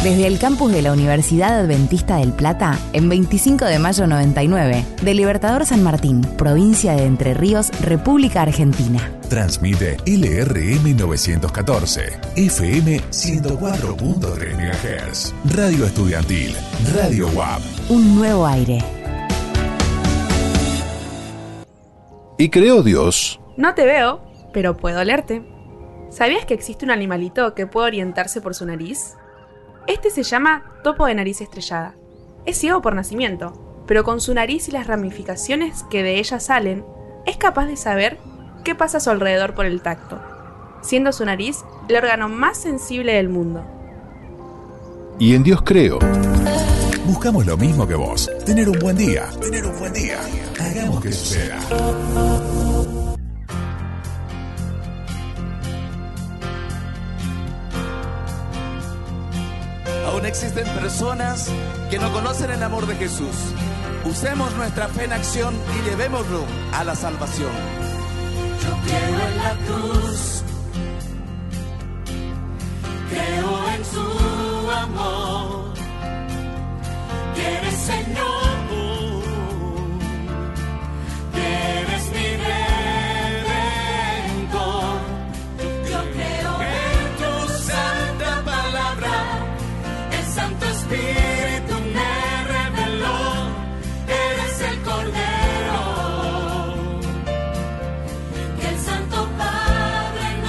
Desde el campus de la Universidad Adventista del Plata, en 25 de mayo 99, de Libertador San Martín, provincia de Entre Ríos, República Argentina. Transmite LRM 914, FM 104.3 MHz. Radio Estudiantil, Radio UAP. Un nuevo aire. Y creó Dios. No te veo, pero puedo olerte. ¿Sabías que existe un animalito que puede orientarse por su nariz? Este se llama topo de nariz estrellada. Es ciego por nacimiento, pero con su nariz y las ramificaciones que de ella salen, es capaz de saber qué pasa a su alrededor por el tacto, siendo su nariz el órgano más sensible del mundo. Y en Dios creo. Buscamos lo mismo que vos. Tener un buen día. Hagamos que suceda. Aún existen personas que no conocen el amor de Jesús. Usemos nuestra fe en acción y llevémoslo a la salvación. Yo creo en la cruz, creo en su amor, que eres Señor, que eres mi Redentor. Yo creo en tu santa palabra, el Santo Espíritu me reveló, eres el Cordero que el Santo Padre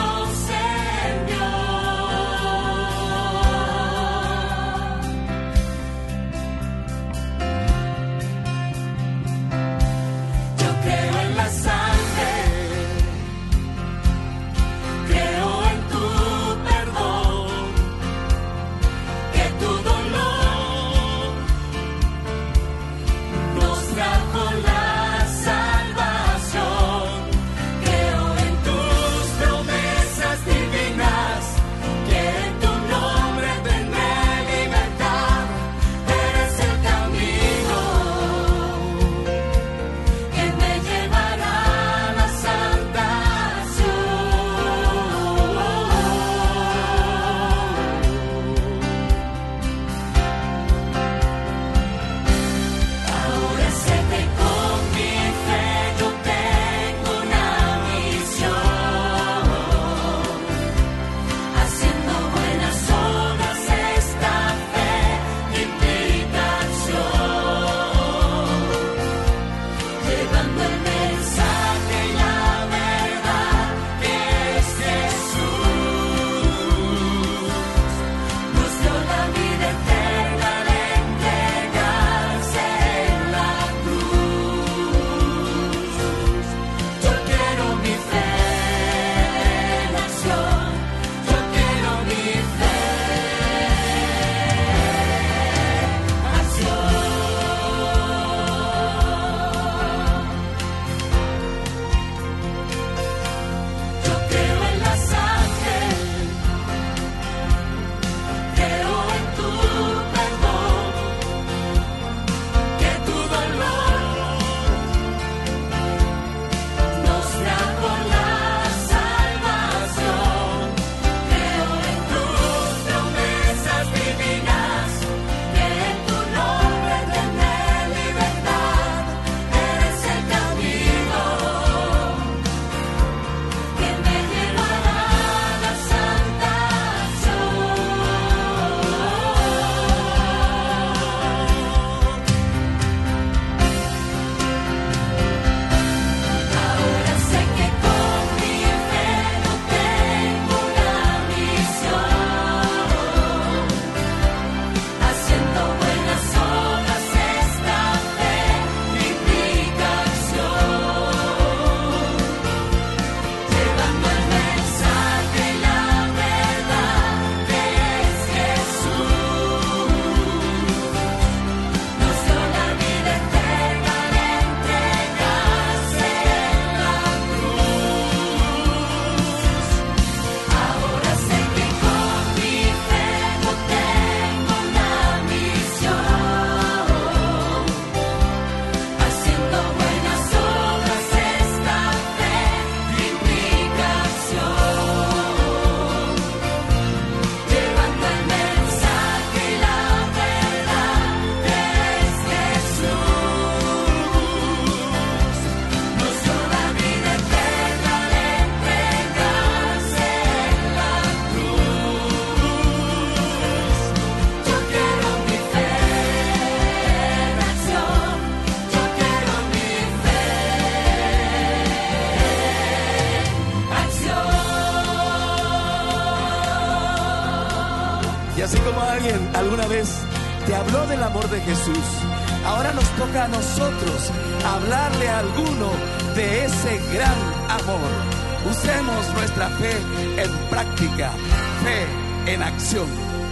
así como alguien alguna vez te habló del amor de Jesús, ahora nos toca a nosotros hablarle a alguno de ese gran amor. Usemos nuestra fe en práctica, fe en acción.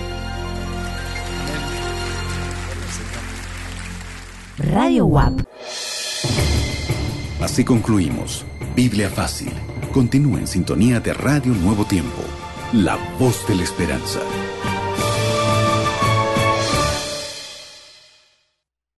Radio WAP. Así concluimos Biblia Fácil. Continúa en sintonía de Radio Nuevo Tiempo, la voz de la esperanza.